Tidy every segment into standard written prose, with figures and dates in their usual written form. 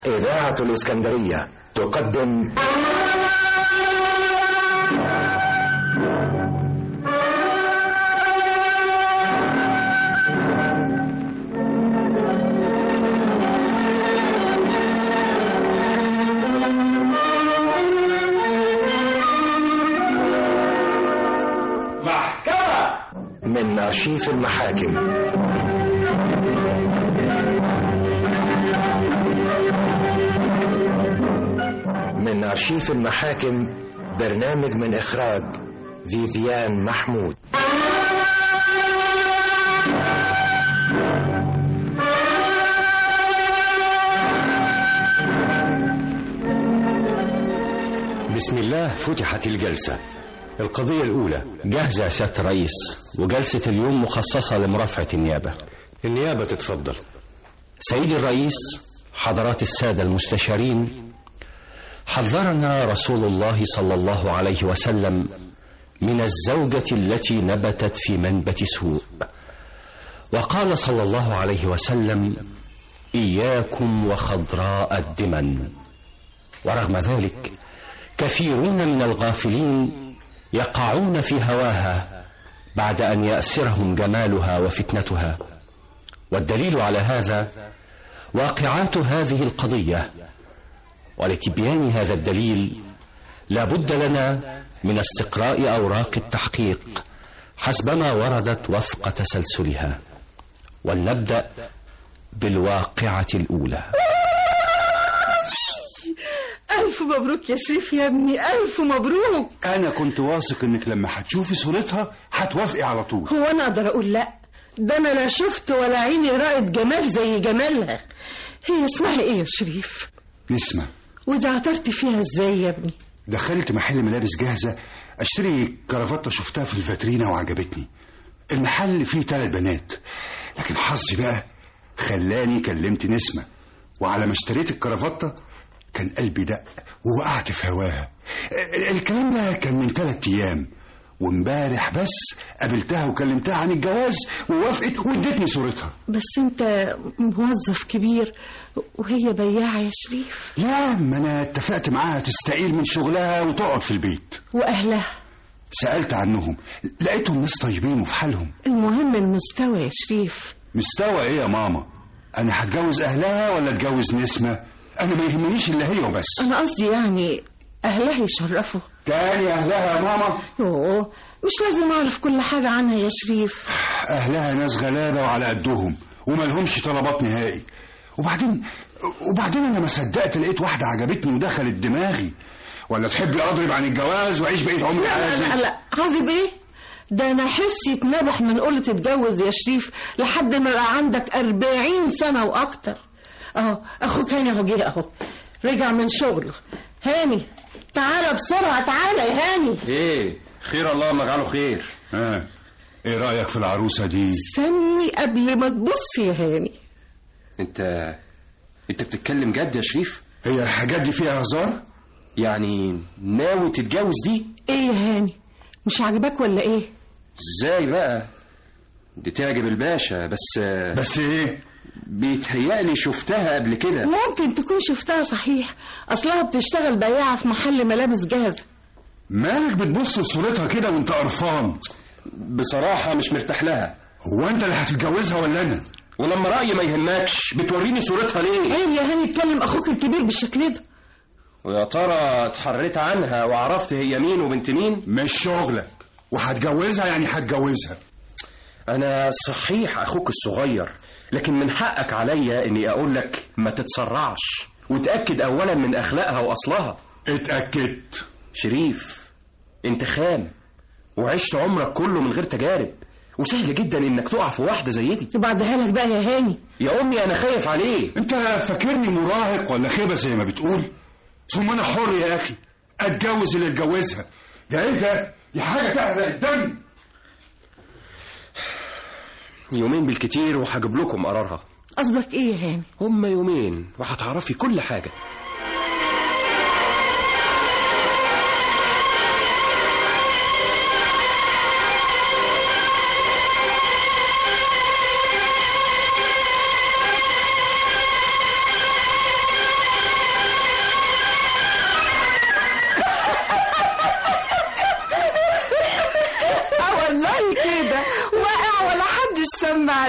إذاعة الإسكندرية تقدم محكمة من أرشيف المحاكم. من أرشيف المحاكم، برنامج من إخراج فيفيان محمود. بسم الله. فتحت الجلسة. القضية الأولى جاهزة يا سيادة الرئيس، وجلسة اليوم مخصصة لمرافعة النيابة. النيابة تتفضل. سيدي الرئيس، حضرات السادة المستشارين، حذرنا رسول الله صلى الله عليه وسلم من الزوجة التي نبتت في منبت سوء، وقال صلى الله عليه وسلم: إياكم وخضراء الدمن. ورغم ذلك كثيرون من الغافلين يقعون في هواها بعد أن يأسرهم جمالها وفتنتها. والدليل على هذا واقعات هذه القضية، ولتبيان هذا الدليل لا بد لنا من استقراء أوراق التحقيق حسبما وردت وفق تسلسلها. ولنبدأ بالواقعة الأولى. ألف مبروك يا شريف يا ابني، ألف مبروك. أنا كنت واثق إنك لما هتشوفي صورتها هتوافقي على طول. هو أنا أقدر أقول لأ؟ ده أنا لا شفت ولا عيني رأت جمال زي جمالها. هي اسمها إيه يا شريف؟ نسمة. ودي عثرت فيها إزاي يا ابني؟ دخلت محل ملابس جاهزة أشتري كرافتة شفتها في الفاترينا وعجبتني. المحل فيه 3 بنات، لكن حظي بقى خلاني كلمت نسمة، وعلى ما اشتريت الكرافتة كان قلبي دق ووقعت في هواها. الكلام ده كان من 3 أيام، وامبارح بس قابلتها وكلمتها عن الجواز ووافقت وادتني صورتها. بس انت موظف كبير وهي بياعة يا شريف. لا، ما انا اتفقت معاها تستقيل من شغلها وتقعد في البيت. واهلها سألت عنهم، لقيتهم ناس طيبين وفي حالهم. المهم المستوى يا شريف. مستوى ايه يا ماما؟ انا هتجوز اهلها ولا اتجوز نسمة؟ انا ما يهمنيش الا هي وبس. انا قصدي يعني اهلها يشرفوا. تاني اهلها يا ماما؟ يوه، مش لازم اعرف كل حاجة عنها يا شريف. اهلها ناس غلابة وعلى قدهم وملهمش طلبات نهائي. وبعدين انا ما صدقت لقيت واحدة عجبتني ودخلت دماغي. ولا تحبي اضرب عن الجواز واعيش بقية عمري عازب؟ لا عازب ايه؟ ده انا حسي يتنبح من قولة اتجوز يا شريف لحد ما بقى عندك 40 سنة واكتر. اهو اخوك هاني اهو جه، اهو رجع من شغله. هاني تعالى بسرعة، تعالى يا هاني. ايه خير؟ الله ما جعله خير. ايه رأيك في العروسة دي؟ استني قبل ما تبص يا هاني. انت بتتكلم جد يا شريف؟ هي الحاجات دي فيها هزار؟ يعني ناوي تتجوز دي؟ ايه يا هاني، مش عاجباك ولا ايه؟ ازاي بقى؟ دي تعجب الباشا، بس ايه؟ بيتهيألي شفتها قبل كده. ممكن تكون شفتها صحيح، اصلها بتشتغل بياعة في محل ملابس جاهزة. مالك بتبص لصورتها كده وانت قرفان؟ بصراحة مش مرتاح لها. هو انت اللي هتتجوزها ولا انا؟ ولما رأيي ما يهمكش بتوريني صورتها ليه؟ عيب يا هاني تكلم اخوك الكبير بالشكل ده. ويا ترى اتحريت عنها وعرفت هي مين وبنت مين؟ مش شغلك، وهتجوزها يعني هتجوزها. انا صحيح اخوك الصغير، لكن من حقك عليا اني اقول لك ما تتسرعش، وتأكد اولا من اخلاقها واصلها. اتأكدت. شريف، انت خام وعشت عمرك كله من غير تجارب، وسهل جدا انك تقع في واحدة زي دي. وبعدها لك بقى يا هاني. يا امي انا خايف عليه. انت فاكرني مراهق ولا خيبة زي ما بتقول؟ ثم انا حر يا اخي، اتجوز اللي اتجوزها. ده ايه ده؟ دي حاجة تحرق الدم. يومين بالكتير وهجيب لكم قرارها. قصدك ايه يا هاني؟ هم يومين وهتعرفي كل حاجة.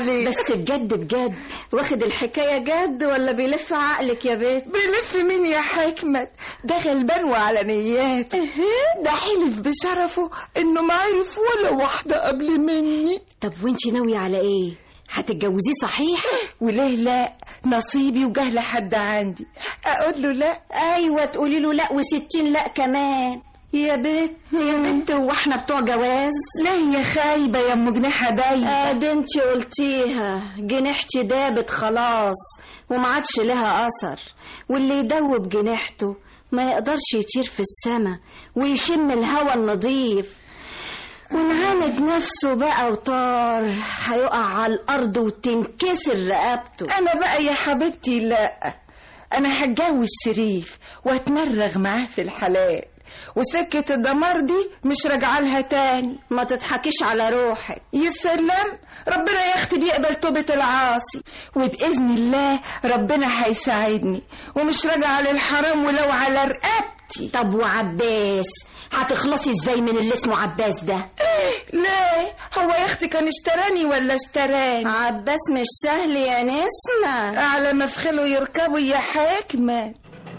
عليك. بس بجد بجد واخد الحكاية جد ولا بيلف عقلك يا بيت؟ بيلف مين يا حكمت؟ ده غلبان وعلى نياته. ده حلف بشرفه انه ما عرف ولا واحدة قبل مني. طب وانتي ناوية على ايه؟ هتتجوزيه صحيح؟ وليه لا؟ نصيبي وجه لحد عندي اقول له لا؟ ايوه تقولي له لا و60 لا كمان. يا بنت يا بنت، هو احنا بتوع جواز؟ لا يا خايبة يا ام جناحة دايبة. ده انتي قلتيها، جناحتي دابت خلاص وما عادش لها اثر، واللي يدوب جناحته ما يقدرش يطير في السما ويشم الهوا النظيف، ونعاند نفسه بقى وطار هيقع على الارض وتنكسر رقبته. انا بقى يا حبيبتي لا، انا هتجوز شريف واتمرغ معاه في الحلال، وسكة الدمار دي مش راجعه لها تاني. ما تضحكيش على روحك. يا سلام، ربنا يا اختي بيقبل توبة العاصي، وبإذن الله ربنا هيساعدني ومش راجعه للحرام ولو على رقبتي. طب وعباس هتخلصي ازاي من اللي اسمه عباس ده؟ ليه؟ هو يا اختي كان اشتراني ولا اشتراني؟ عباس مش سهل يا نسمة. على مفخله يركبوا يا حكمة.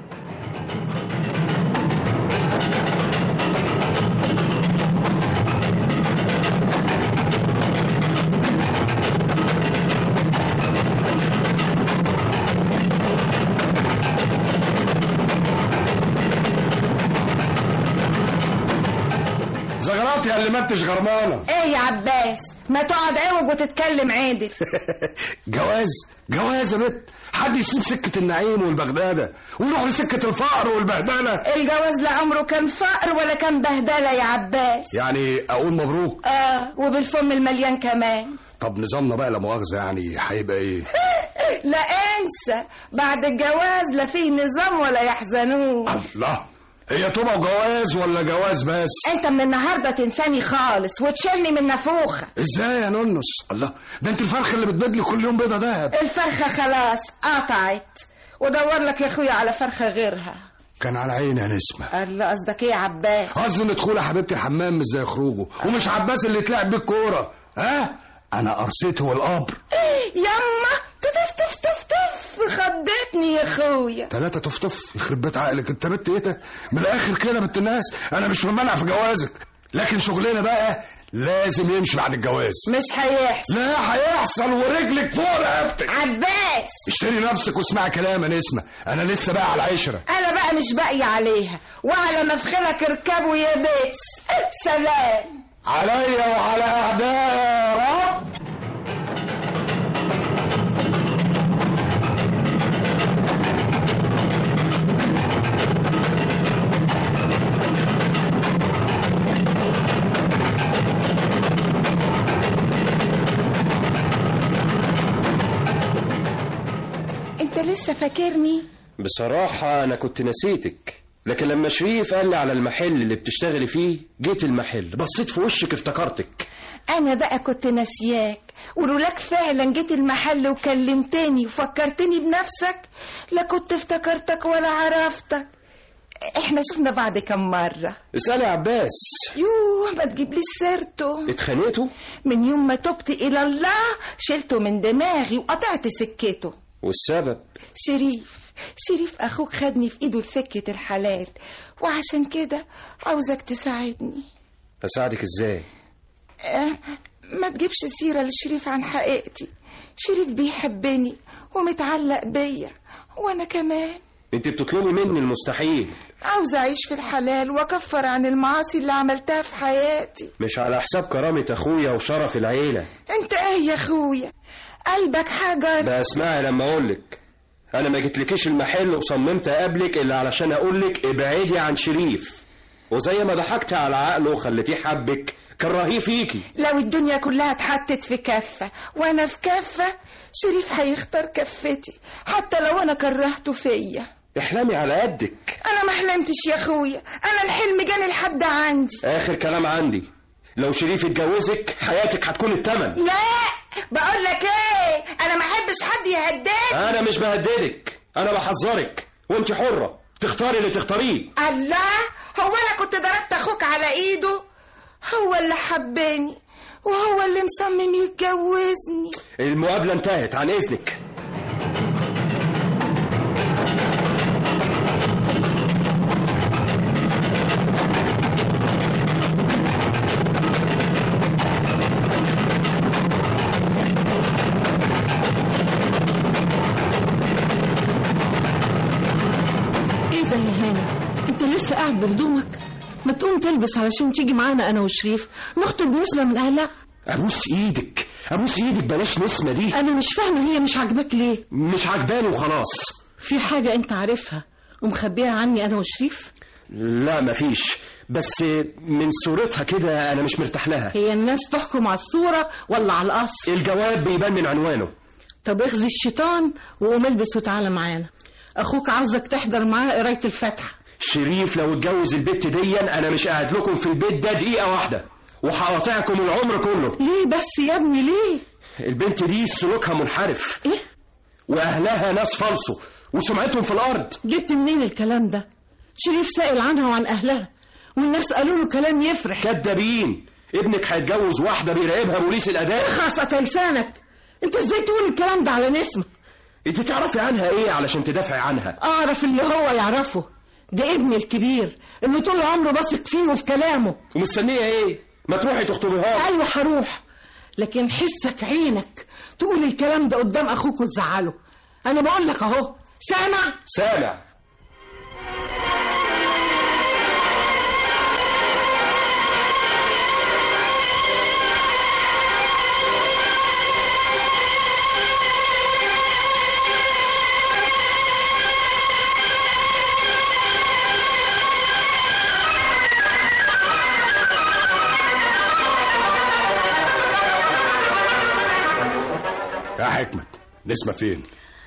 زغرات يا اللي ما انتش غرمانه. ايه يا عباس، ما تقعد عوج وتتكلم عادل. جواز يا بت، حد يسيب سكه النعيم والبغداده ويروح لسكه الفقر والبهدله؟ الجواز لا عمره كان فقر ولا كان بهدله يا عباس. يعني اقول مبروك؟ وبالفم المليان كمان. طب نظامنا بقى لا مؤاخذه يعني هيبقى ايه؟ لا انسى، بعد الجواز لا فيه نظام ولا يحزنون. الله، هي طبع جواز ولا جواز بس؟ انت من النهارده تنساني خالص وتشيلني من نافوخه. ازاي يا نونس؟ الله، ده انت الفرخه اللي بتبيض لي كل يوم بيضه دهب. الفرخه خلاص قطعت، ودور لك يا اخويا على فرخه غيرها. كان على عيني يا نسمه. الله، قصدك ايه يا عباس؟ قصدي ان دخول يا حبيبتي الحمام مش زي خروجه، ومش عباس اللي يتلعب بيه الكوره. انا قرصته والقبر. يما تف خضتني يا اخويا. 3 تفتف يخرب بيت عقلك انت بنت ايه ده؟ من الاخر كده بنت الناس، انا مش ممنع في جوازك، لكن شغلنا بقى لازم يمشي بعد الجواز. مش هيحصل. لا هيحصل، ورجلك فوق رقبتك. عباس اشتري نفسك واسمع كلام يا نسمه، انا لسه بقى على العشره. انا بقى مش باقي عليها، وعلى مفخلك اركبوا يا بيس. سلام عليا وعلى اعدائي يا رب. انت لسه فاكرني؟ بصراحة أنا كنت نسيتك، لكن لما شريف قال لي على المحل اللي بتشتغلي فيه جيت المحل، بصيت في وشك افتكرتك. أنا بقى كنت ناسياك، ولولاك فعلا جيت المحل وكلمتني وفكرتني بنفسك لا كنت افتكرتك ولا عرفتك. احنا شفنا بعض كم مرة. اسألي عباس. يوه ما تجيب لي سيرته. اتخانقتوا؟ من يوم ما تبت إلى الله شلته من دماغي وقطعت سكته. والسبب؟ شريف أخوك خدني في إيده لسكة الحلال، وعشان كده عاوزك تساعدني. أساعدك إزاي؟ ما تجيبش سيرة لشريف عن حقيقتي. شريف بيحبني ومتعلق بيا، وأنا كمان. انت بتطلبي مني المستحيل. عاوز أعيش في الحلال وأكفر عن المعاصي اللي عملتها في حياتي. مش على حساب كرامة أخويا وشرف العيلة. انت ايه يا أخويا؟ قلبك حجر. بقى اسمعي لما أقولك، أنا ما جيتلكيش المحل وصممت أقابلك إلا علشان أقولك ابعدي عن شريف، وزي ما ضحكت على عقله وخليتيه حبك كرهيه فيكي. لو الدنيا كلها اتحطت في كفة وأنا في كفة، شريف هيختار كفتي حتى لو أنا كرهته فيا. احلمي على قدك. أنا ما حلمتش يا أخويا، أنا الحلم جاني لحد عندي. آخر كلام عندي، لو شريف اتجوزك حياتك هتكون التمن. لا بقول لك ايه، أنا ما احبش حد يهددني. أنا مش بهددك، أنا بحذرك، وأنت حرة تختاري اللي تختاريه. الله، هو أنا كنت ضربت أخوك على إيده؟ هو اللي حبني وهو اللي مصمم يتجوزني. المقابلة انتهت، عن إذنك. ايه ده يا هاني؟ انت لسه قاعد بهدومك؟ ما تقوم تلبس علشان تيجي معانا انا وشريف نخطب نسمة من اهلها. ابوس ايدك ابوس ايدك، بلاش نسمة دي. انا مش فاهمة هي مش عاجباك ليه؟ مش عجباني وخلاص. في حاجة انت عارفها ومخبيها عني انا وشريف؟ لا مفيش، بس من صورتها كده انا مش مرتاح لها. هي الناس تحكم على الصورة ولا على الاصل؟ الجواب بيبان من عنوانه. طب اخذي الشيطان وقوم البس وتعالى معانا، اخوك عاوزك تحضر معاه قراية الفاتحة. شريف لو اتجوز البت دي انا مش قاعد لكم في البيت ده دقيقة واحدة، وهقاطعكم العمر كله. ليه بس يا ابني ليه؟ البنت دي سلوكها منحرف. ايه؟ واهلها ناس فالصو وسمعتهم في الارض. جبت منين الكلام ده؟ شريف سائل عنها وعن اهلها والناس قالوا له كلام يفرح. كدابين. ابنك هيتجوز واحدة بيراقبها بوليس الاداء. اخرس لسانك، انت ازاي تقول الكلام ده على نسمة؟ انت تعرفي عنها ايه علشان تدافعي عنها؟ اعرف اللي هو يعرفه، ده ابني الكبير اللي طول عمره بثق فيه وفي كلامه. ومستنيه ايه؟ ما تروحي تخطبيها. ايوه هروح، لكن حسك عينك تقول الكلام ده قدام اخوك وتزعله. انا بقول لك اهو، سامع؟ سامع. يا حكمت، نسمة فين؟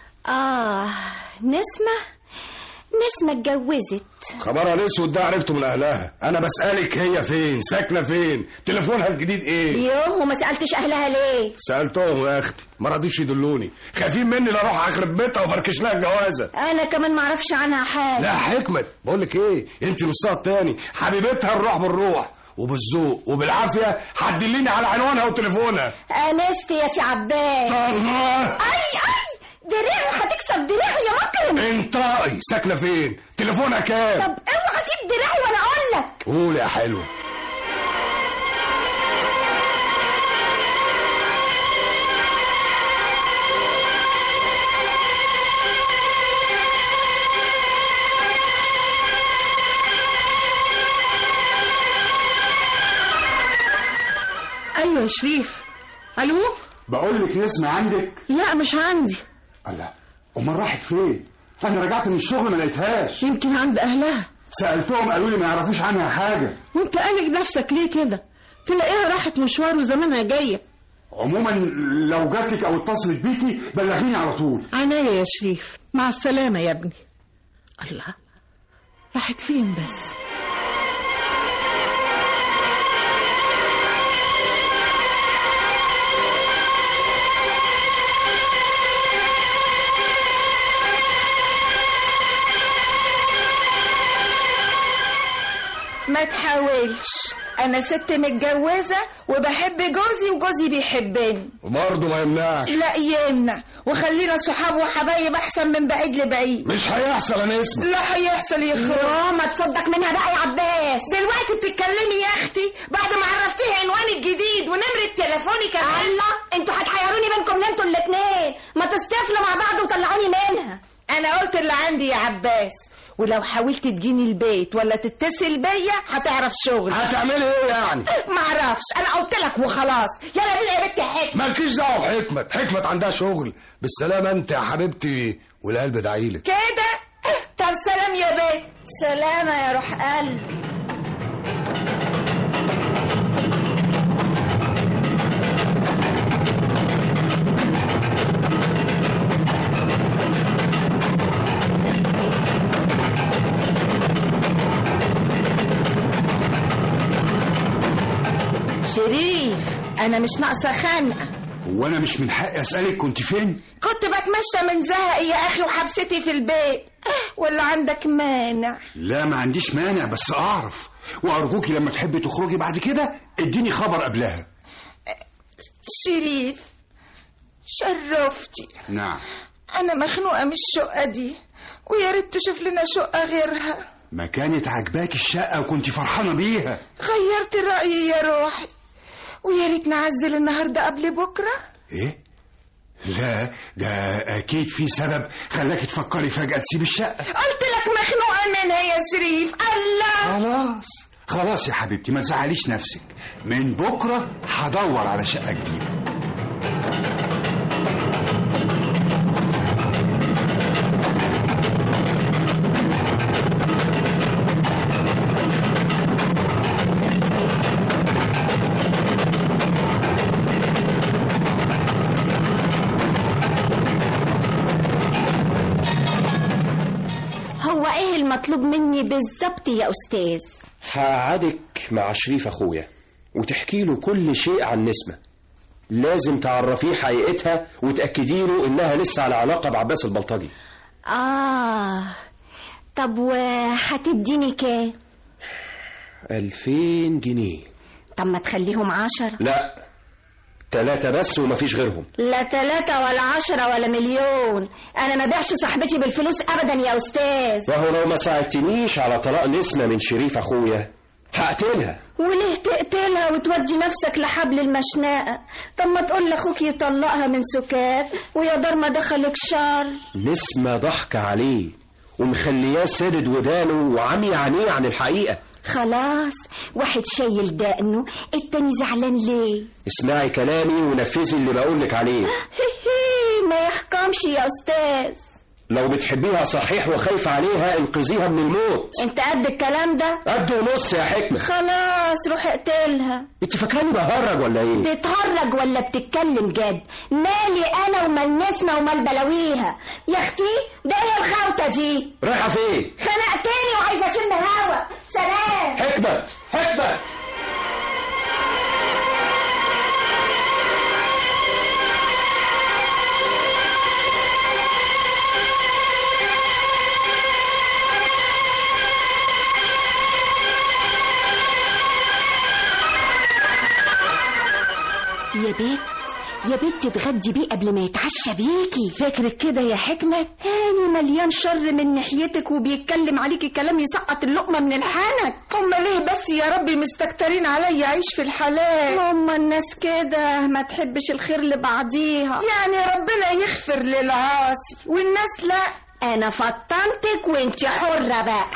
نسمة اتجوزت. خبرها الاسود ده عرفته من اهلها. انا بسألك هي فين، ساكنة فين، تليفونها الجديد ايه؟ يوه، وما سألتش اهلها ليه؟ سألتهم يا اختي، ما رضيش يدلوني، خايفين مني لا اروح اخرب بيتها وفركش لها الجوازة. انا كمان ما اعرفش عنها حاجة. لا حكمت، بقول لك ايه، انت نصها التاني، حبيبتها الروح بالروح وبالذوق وبالعافية هتدليني على عنوانها وتليفونها. انست يا سي عباس. اي دراعي هتكسر دراعي يا مكرم. انطقي، ساكنة فين؟ تليفونها كام؟ طب اوعى سيب دراعي وانا اقول لك. قول يا حلو. ايوه يا شريف. الو. بقول لك نسمة عندك؟ لا مش عندي. الله، امال راحت فين؟ انا رجعت من الشغل ما لقيتهاش. يمكن عند اهلها. سالتهم قالوا لي ما يعرفوش عنها حاجه. وانت قالق نفسك ليه كده؟ تلاقيها راحت مشوار وزمانها جايه. عموما لو جاتلك او اتصلت بيكي بلغيني على طول. عناية يا شريف، مع السلامه يا ابني. الله، راحت فين بس؟ ما تحاولش، انا ست متجوزة وبحب جوزي وجوزي بيحبني. وبرضه ما يمنعش. لا يمنع، وخلينا صحاب وحبايب احسن من بعيد لبعيد. مش هيحصل انا اسمي. لا هيحصل يا اخويا. ما تصدق منها بقى يا عباس. دلوقتي بتتكلمي يا اختي بعد ما عرفتيه عنواني الجديد ونمرة تليفوني كمان. الله، انتوا هتحيروني بينكم انتوا الاتنين. ما تستفلوا مع بعض وطلعوني منها. انا قلت اللي عندي يا عباس، ولو حاولت تجيني البيت ولا تتصل بيا هتعرف شغل. هتعملي ايه يعني؟ معرفش، انا قلت لك وخلاص. يلا بينا يا بنت حكمت. مالكيش دعوه بحكمت، حكمت عندها شغل. بالسلامه انت يا حبيبتي، والقلب دعيلك كده. طب سلام يا بنت. سلامة يا روح قلبي. شريف، انا مش ناقصه خنقه. وانا مش من حقي اسالك كنت فين؟ كنت بتمشى من زهقي يا اخي وحبستي في البيت. ولا عندك مانع؟ لا ما عنديش مانع، بس اعرف، وارجوكي لما تحبي تخرجي بعد كده اديني خبر قبلها. شريف، شرفتي. نعم. أنا مخنوقة من الشقة دي، ويا ريت تشوف لنا شقة غيرها. ما كانت عجباك الشقة وكنت فرحانة بيها. غيرت رأيي يا روحي، ويا ريت نعزل النهاردة قبل بكرة. إيه؟ لا، ده أكيد في سبب خلاك تفكري فجأة تسيب الشقة. قلت لك مخنوقة منها يا شريف. الله، خلاص يا حبيبتي، ما تزعليش نفسك. من بكرة هدور على شقة جديدة. هو ايه المطلوب مني بالظبط يا استاذ؟ هقعدك مع شريف اخويا وتحكي له كل شيء عن نسمة. لازم تعرفيه حقيقتها وتأكدي له انها لسه على علاقة بعباس البلطجي. طب وهتديني كام؟ 2000 جنيه. طب ما تخليهم 10. لا، 3 بس ومفيش غيرهم. لا 3 ولا 10 ولا مليون. انا ما بيعش صاحبتي بالفلوس ابدا يا استاذ. وهو لو ما ساعدتنيش على طلاق نسمة من شريف اخويا هقتلها. وليه تقتلها وتودي نفسك لحبل المشنقة؟ طب ما تقول لاخوك يطلقها من سكات ويا دار ما دخلك شر. نسمة ضحك عليه ومخلياه سدد ودانه وعمي عينيه عن الحقيقة. خلاص، واحد شايل دقنه، التاني زعلان ليه؟ اسمعي كلامي ونفذي اللي بقولك عليه. ما يحكمش يا استاذ. لو بتحبيها صحيح وخايفة عليها انقذيها من الموت. انت قد الكلام ده؟ قد ونص يا حكمة. خلاص روح اقتلها. انت فاكراني بهرج ولا ايه؟ بتهرج ولا بتتكلم جد؟ مالي انا ومال نسمة ومال بلاويها يا اختي؟ ده ايه الخوته دي؟ رايحة فين؟ خنقتني وعايزة اشم هوا. سلام. حكمة. يا بيت تتغدي بيه قبل ما يتعشى بيكي. فكرك كده يا حكمة؟ هاني مليان شر من ناحيتك وبيتكلم عليكي كلام يسقط اللقمة من الحنك. هما ليه بس يا ربي مستكترين عليا عيش في الحلال؟ هما الناس كده ما تحبش الخير لبعضيها. يعني ربنا يغفر للعاصي والناس لا. انا فطنتك وانت حرة بقى.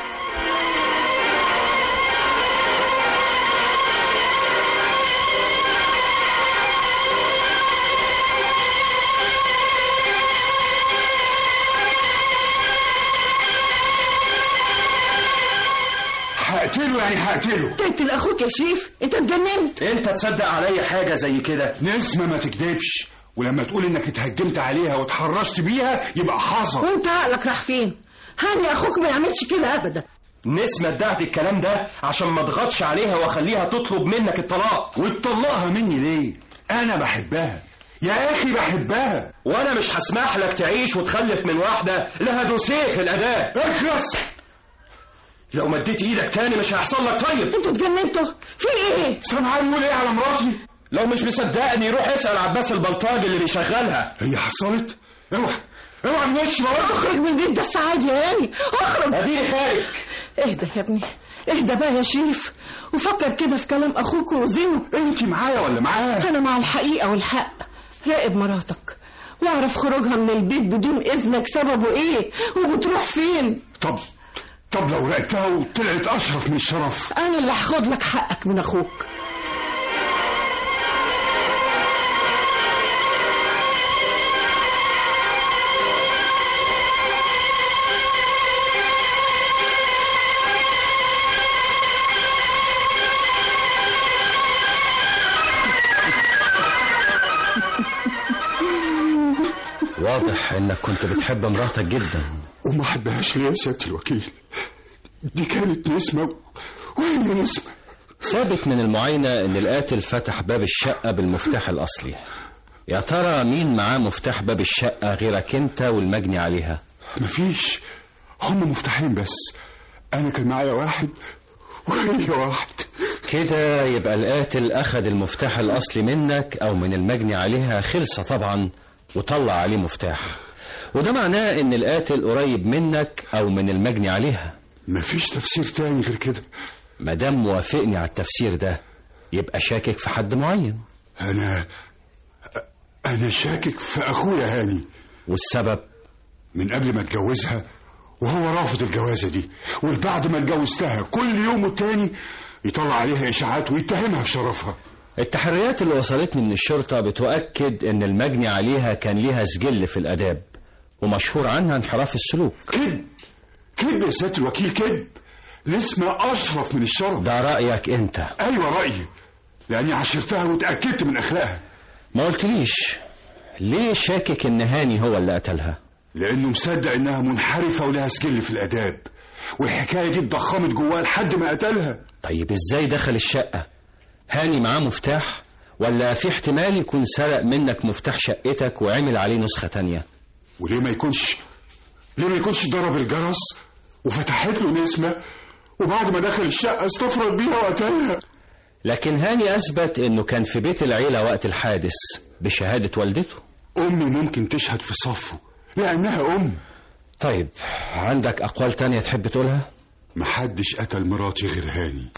هقتله. تقتل اخوك يا شريف؟ انت اتجننت؟ انت تصدق عليا حاجة زي كده؟ نسمة ما تكذبش، ولما تقول انك اتهجمت عليها وتحرشت بيها يبقى حصل. وانت عقلك راح فين؟ هاني اخوك ما يعملش كده ابدا. نسمة ادعت الكلام ده عشان ما اضغطش عليها واخليها تطلب منك الطلاق. وتطلقها مني ليه؟ انا بحبها يا اخي، بحبها. وانا مش هسمح لك تعيش وتخلف من واحدة لها دوسيه في الاداء. اخلص. لو مديت ايدك تاني مش هيحصل لك. طيب انتوا اتجننتوا في ايه؟ سامعاني يقول ايه على مراتي؟ لو مش مصدقني روح اسأل عباس البلطاجي اللي بيشغلها. هي حصلت؟ اوعى منش. اخرج من البيت ده السعادة يا هاني، اخرج. اديني خارج. اهدى يا ابني، اهدى بقى يا شريف، وفكر كده في كلام اخوك ووزنه. انت معايا ولا معاه؟ انا مع الحقيقة والحق. راقب مراتك واعرف خروجها من البيت بدون اذنك سببه ايه وبتروح فين. طب لو راقبتها وطلعت اشرف من الشرف، انا اللي هاخد لك حقك من اخوك. واضح انك كنت بتحب مراتك جدا. وما حبهاش ليه يا سيادة الوكيل؟ دي كانت نسمة وهي نسمة. ثابت من المعاينة ان القاتل فتح باب الشقة بالمفتاح الاصلي. يا ترى مين معاه مفتاح باب الشقة غيرك انت والمجني عليها؟ مفيش، هم مفتاحين بس. انا كان معايا واحد وهي واحد. كده يبقى القاتل أخد المفتاح الأصلي منك أو من المجني عليها خلصة طبعا وطلع عليه مفتاح، وده معناه إن القاتل قريب منك أو من المجني عليها. مفيش تفسير تاني غير كده. مادام موافقني على التفسير ده يبقى شاكك في حد معين. أنا شاكك في أخويا هاني. والسبب؟ من قبل ما اتجوزها وهو رافض الجوازة دي، وبعد ما اتجوزتها كل يوم والتاني يطلع عليها إشاعات ويتهمها في شرفها. التحريات اللي وصلتني من الشرطة بتؤكد إن المجني عليها كان ليها سجل في الآداب ومشهور عنها انحراف السلوك. كذب يا سيادة الوكيل، كذب. نسمة أشرف من الشرف. ده رأيك أنت؟ أيوة رأيي، لأني عشرتها وتأكدت من أخلاقها. ما قلتليش ليه شاكك إن هاني هو اللي قتلها؟ لأنه مصدق إنها منحرفة ولها سجل في الآداب، والحكاية دي اتضخمت جواه لحد ما قتلها. طيب إزاي دخل الشقة؟ هاني معاه مفتاح ولا في احتمال يكون سرق منك مفتاح شقتك وعمل عليه نسخة تانية؟ وليه ما يكونش ضرب الجرس وفتحت له نسمة وبعد ما دخل الشقة استفرد بيها وقتلها؟ لكن هاني أثبت إنه كان في بيت العيلة وقت الحادث بشهادة والدته. أمي ممكن تشهد في صفه لأنها أم. طيب عندك أقوال تانية تحب تقولها؟ محدش قتل مراتي غير هاني.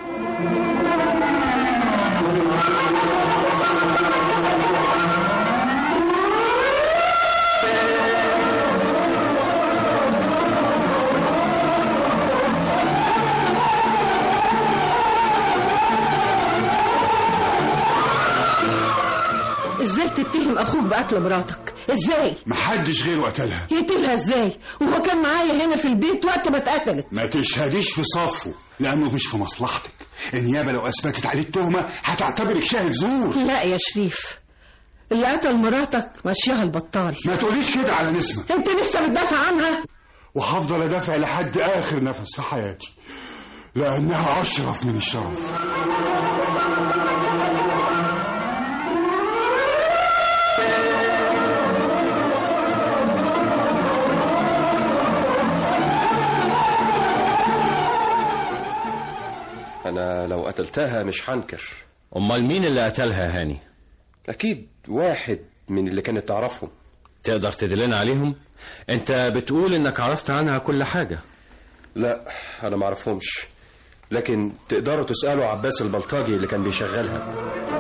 ازاي تتهم اخوك بقتل مراتك؟ ازاي؟ محدش غيره قتلها. يقتلها ازاي وهو كان معايا هنا في البيت وقت ما اتقتلت؟ ما تشهديش في صفه لانه مش في مصلحتك. النيابه لو اثبتت عليه التهمه هتعتبرك شاهد زور. لا يا شريف، اللي قتل مراتك ماشيها البطال. ما تقوليش كده على نسمة. انت لسه بتدافع عنها؟ وهفضل ادافع لحد اخر نفس في حياتي لانها اشرف من الشرف. أنا لو قتلتها مش هنكر. أمال مين اللي قتلها هاني؟ أكيد واحد من اللي كانت تعرفهم. تقدر تدلنا عليهم؟ أنت بتقول إنك عرفت عنها كل حاجة. لا أنا معرفهمش، لكن تقدروا تسألوا عباس البلطاجي اللي كان بيشغلها.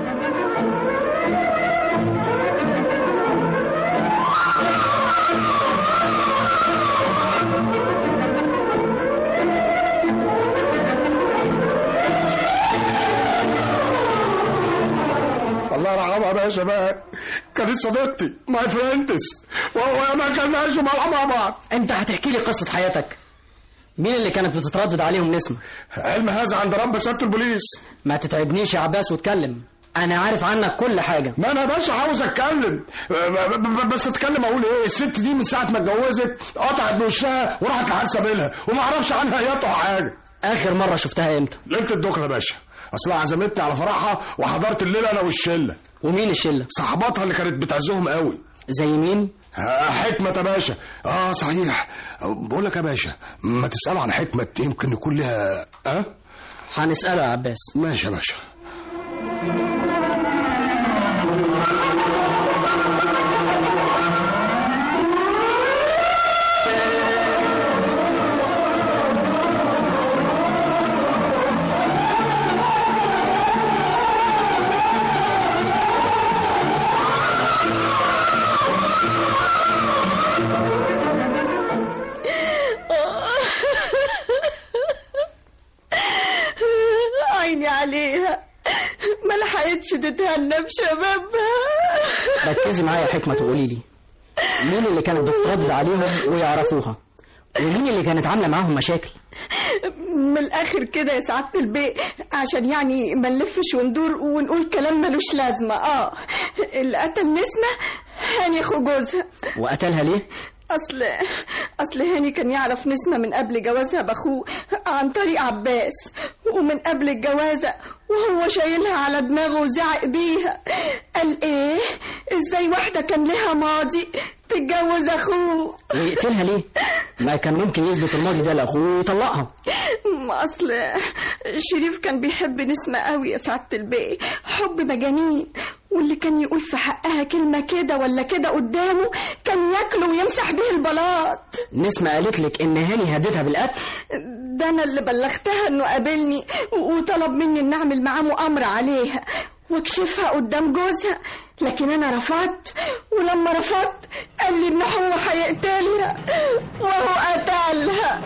الله يرحمها بقى يا شباب، كانت صديقتي ماي فريندز، وهو ما كناش مع بعض. انت هتحكي لي قصة حياتك. مين اللي كانت بتتردد عليهم نسمة؟ علم هذا عند رب سيادة البوليس. ما تتعبنيش يا عباس واتكلم، انا عارف عنك كل حاجة. ما انا باشا عاوز اتكلم، بس اتكلم اقول ايه؟ الست دي من ساعة ما اتجوزت قطعت بوشها وراحت لحد سبيلها وما اعرفش عنها يطع حاجة. اخر مرة شفتها امتى؟ ليلة الدخلة يا باشا، اصلها عزمتني على فرحها وحضرت الليلة انا والشلة. ومين الشلة؟ صحباتها اللي كانت بتعزهم قوي. زي مين؟ حكمة يا باشا. صحيح، بقول لك يا باشا ما تسألوا عن حكمة، يمكن يكون لها. هنسألها يا عباس. ماشي يا باشا. عيني عليها، ما لحقتش تتهنى بشبابها. ركزي معايا يا حكمة تقولي لي مين اللي كانت بتتردد عليهم ويعرفوها، ومين اللي كانت عاملة معاهم مشاكل؟ من الآخر كده يا سعادة البيه، عشان يعني ما نلفش وندور ونقول كلام ملوش لازمة. اللي قتل نسمة هاني أخو جوزها. وقتلها ليه؟ أصل هاني كان يعرف نسمة من قبل جوازها بأخوه عن طريق عباس، ومن قبل الجوازة وهو شايلها على دماغه وزعق بيها. قال إيه؟ إزاي واحدة كان لها ماضي تتجوز اخوه. ويقتلها ليه؟ ما كان ممكن يثبت الماضي ده لاخوه ويطلقها. اصل شريف كان بيحب نسمة قوي يا سعادة البيه، حب مجانين، واللي كان يقول في حقها كلمة كده ولا كده قدامه كان ياكله ويمسح بيه البلاط. نسمة قالت لك ان هاني هددها بالقتل؟ ده انا اللي بلغتها انه قابلني وطلب مني ان اعمل معاه مؤامرة عليها واكشفها قدام جوزها، لكن انا رفضت، ولما رفضت قال لي ان هو هيقتلها وهو قتلها.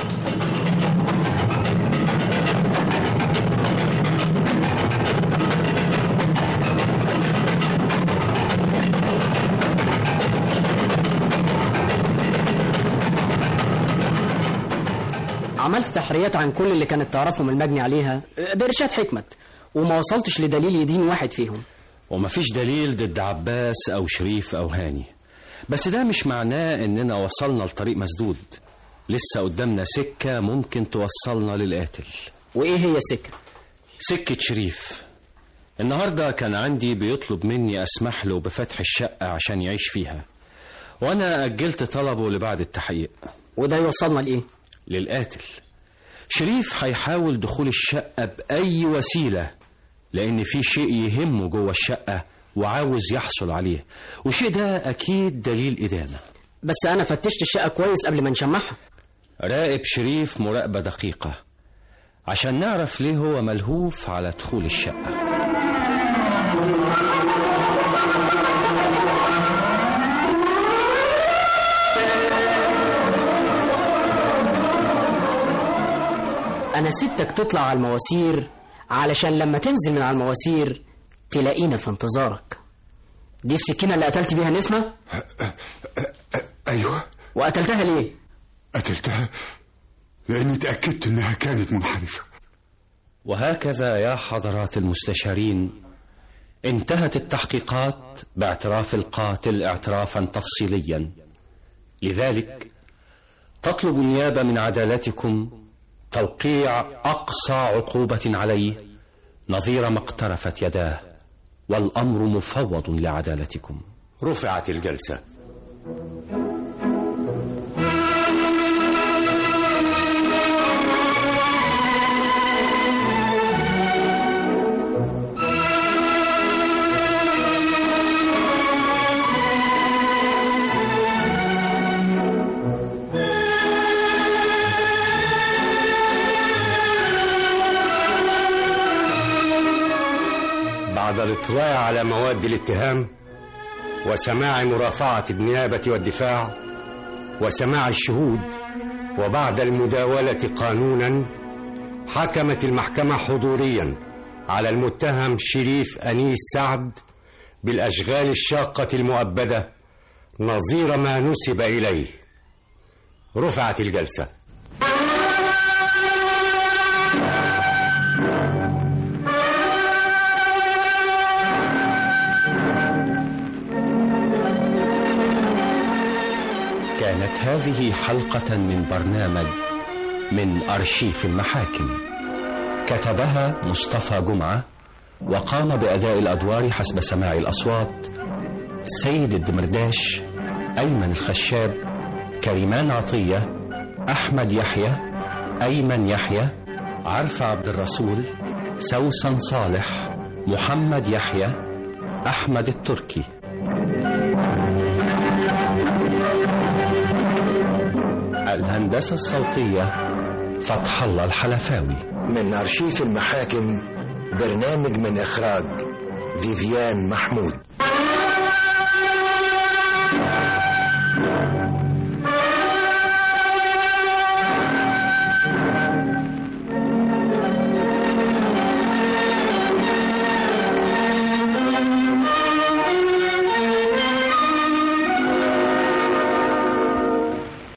عملت تحريات عن كل اللي كانت تعرفهم المجني عليها بإرشاد حكمت، وما وصلتش لدليل يدين واحد فيهم. ومفيش دليل ضد عباس أو شريف أو هاني، بس ده مش معناه إننا وصلنا لطريق مسدود. لسه قدامنا سكة ممكن توصلنا للقاتل. وإيه هي السكة؟ سكة شريف. النهاردة كان عندي بيطلب مني أسمح له بفتح الشقة عشان يعيش فيها، وأنا أجلت طلبه لبعد التحقيق. وده يوصلنا لإيه؟ للقاتل. شريف هيحاول دخول الشقة بأي وسيلة، لأن في شيء يهمه جوه الشقة وعاوز يحصل عليه، والشيء ده أكيد دليل إدانة. بس أنا فتشت الشقة كويس قبل ما نشمعها. راقب شريف مراقبة دقيقة عشان نعرف ليه هو ملهوف على دخول الشقة. أنا سبتك تطلع على المواسير علشان لما تنزل من على المواسير تلاقينا في انتظارك. دي السكينة اللي قتلت بيها نسمة؟ أيوة. وقتلتها ليه؟ قتلتها لأني تأكدت إنها كانت منحرفة. وهكذا يا حضرات المستشارين انتهت التحقيقات باعتراف القاتل اعترافا تفصيليا. لذلك تطلب النيابة من عدالتكم توقيع أقصى عقوبة عليه نظير ما اقترفت يداه، والأمر مفوض لعدالتكم. رفعت الجلسة. بعد الاطلاع على مواد الاتهام وسماع مرافعة النيابة والدفاع وسماع الشهود، وبعد المداولة قانونا، حكمت المحكمة حضوريا على المتهم شريف أنيس سعد بالأشغال الشاقة المؤبدة نظير ما نسب إليه. رفعت الجلسة. كانت هذه حلقة من برنامج من أرشيف المحاكم، كتبها مصطفى جمعة، وقام بأداء الأدوار حسب سماع الأصوات سيد الدمرداش، أيمن الخشاب، كريمان عطية، أحمد يحيى، أيمن يحيى، عرفة عبد الرسول، سوسن صالح، محمد يحيى، أحمد التركي. الهندسة الصوتية فتح الله الحلفاوي. من أرشيف المحاكم، برنامج من إخراج فيفيان محمود.